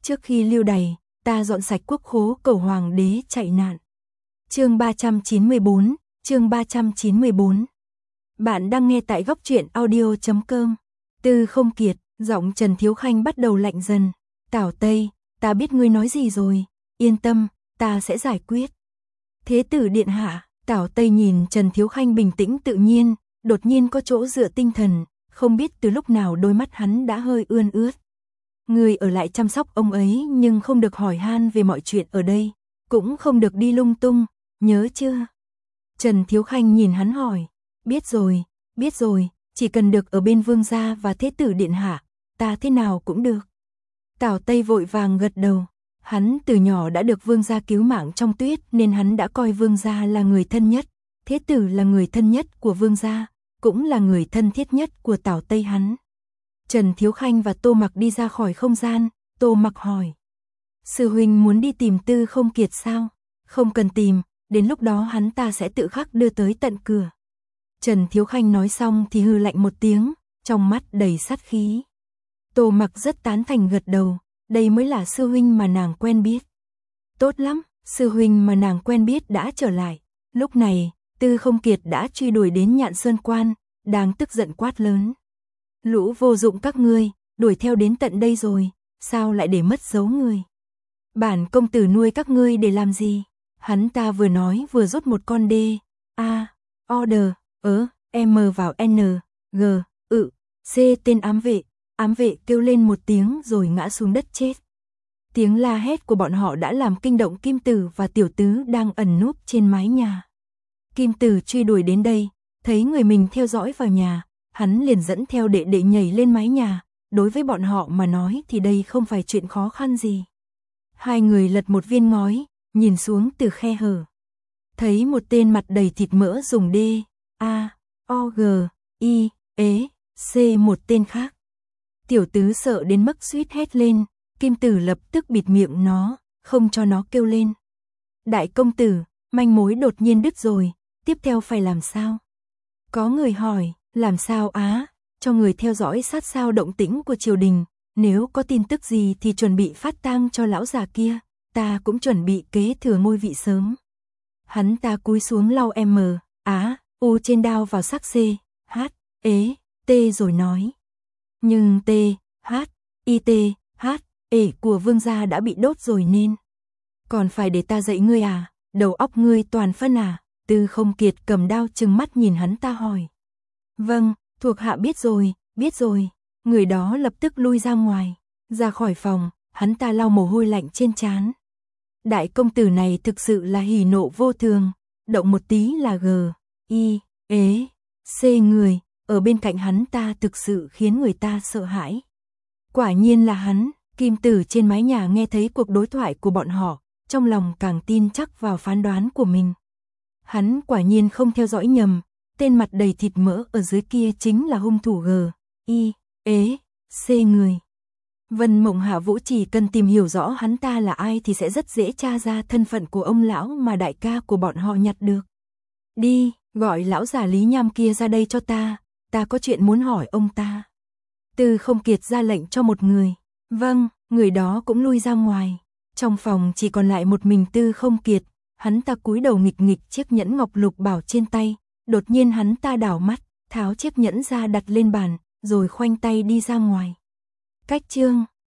Trước khi lưu đày, ta dọn sạch quốc khố cầu hoàng đế chạy nạn. Chương 394, chương 394. Bạn đang nghe tại góc truyện audio.com. Tư Không Kiệt, giọng Trần Thiếu Khanh bắt đầu lạnh dần. Tảo Tây, ta biết ngươi nói gì rồi, yên tâm, ta sẽ giải quyết. Thế tử điện hạ, Tảo Tây nhìn Trần Thiếu Khanh bình tĩnh tự nhiên, đột nhiên có chỗ dựa tinh thần, không biết từ lúc nào đôi mắt hắn đã hơi ươn ướt. Ngươi ở lại chăm sóc ông ấy nhưng không được hỏi han về mọi chuyện ở đây, cũng không được đi lung tung, nhớ chưa? Trần Thiếu Khanh nhìn hắn hỏi, biết rồi, chỉ cần được ở bên vương gia và thế tử điện hạ, ta thế nào cũng được. Tảo Tây vội vàng gật đầu, hắn từ nhỏ đã được vương gia cứu mạng trong tuyết nên hắn đã coi vương gia là người thân nhất, thế tử là người thân nhất của vương gia, cũng là người thân thiết nhất của Tảo Tây hắn. Trần Thiếu Khanh và Tô Mặc đi ra khỏi không gian, Tô Mặc hỏi. Sư huynh muốn đi tìm Tư Không Kiệt sao? Không cần tìm, đến lúc đó hắn ta sẽ tự khắc đưa tới tận cửa. Trần Thiếu Khanh nói xong thì hừ lạnh một tiếng, trong mắt đầy sát khí. Tô Mặc rất tán thành gật đầu, đây mới là sư huynh mà nàng quen biết. Tốt lắm, sư huynh mà nàng quen biết đã trở lại. Lúc này, Tư Không Kiệt đã truy đuổi đến Nhạn Sơn Quan, đang tức giận quát lớn. Lũ vô dụng các ngươi, đuổi theo đến tận đây rồi, sao lại để mất dấu người? Bản công tử nuôi các ngươi để làm gì? Hắn ta vừa nói vừa rút một con đê. Order, M vào N, G, C tên ám vệ kêu lên một tiếng rồi ngã xuống đất chết. Tiếng la hét của bọn họ đã làm kinh động Kim Tử và Tiểu Tứ đang ẩn núp trên mái nhà. Kim Tử truy đuổi đến đây, thấy người mình theo dõi vào nhà, hắn liền dẫn theo đệ đệ nhảy lên mái nhà, đối với bọn họ mà nói thì đây không phải chuyện khó khăn gì. Hai người lật một viên ngói, nhìn xuống từ khe hở. Thấy một tên mặt đầy thịt mỡ dùng C một tên khác. Tiểu Tứ sợ đến mức suýt hét lên, Kim Tử lập tức bịt miệng nó, không cho nó kêu lên. Đại công tử, manh mối đột nhiên đứt rồi, tiếp theo phải làm sao? Có người hỏi, làm sao á? Cho người theo dõi sát sao động tĩnh của triều đình, nếu có tin tức gì thì chuẩn bị phát tang cho lão già kia, ta cũng chuẩn bị kế thừa ngôi vị sớm. Hắn ta cúi xuống lau U trên đao vào sắc T rồi nói. Nhưng của vương gia đã bị đốt rồi nên. Còn phải để ta dạy ngươi à, đầu óc ngươi toàn phân à? Tư Không Kiệt cầm đao trừng mắt nhìn hắn ta hỏi. Vâng, thuộc hạ biết rồi. Người đó lập tức lui ra ngoài, ra khỏi phòng, hắn ta lau mồ hôi lạnh trên trán. Đại công tử này thực sự là hỉ nộ vô thường, động một tí là C người, ở bên cạnh hắn ta thực sự khiến người ta sợ hãi. Quả nhiên là hắn. Kim Tử trên mái nhà nghe thấy cuộc đối thoại của bọn họ, trong lòng càng tin chắc vào phán đoán của mình. Hắn quả nhiên không theo dõi nhầm, tên mặt đầy thịt mỡ ở dưới kia chính là hung thủ C người. Vân Mộng Hạ Vũ chỉ cần tìm hiểu rõ hắn ta là ai thì sẽ rất dễ tra ra thân phận của ông lão mà đại ca của bọn họ nhặt được. Đi, gọi lão già Lý Nham kia ra đây cho ta có chuyện muốn hỏi ông ta. Tư Không Kiệt ra lệnh cho một người. Vâng, người đó cũng lui ra ngoài. Trong phòng chỉ còn lại một mình Tư Không Kiệt, hắn ta cúi đầu nghịch nghịch chiếc nhẫn ngọc lục bảo trên tay, đột nhiên hắn ta đảo mắt, tháo chiếc nhẫn ra đặt lên bàn, rồi khoanh tay đi ra ngoài. Cách chương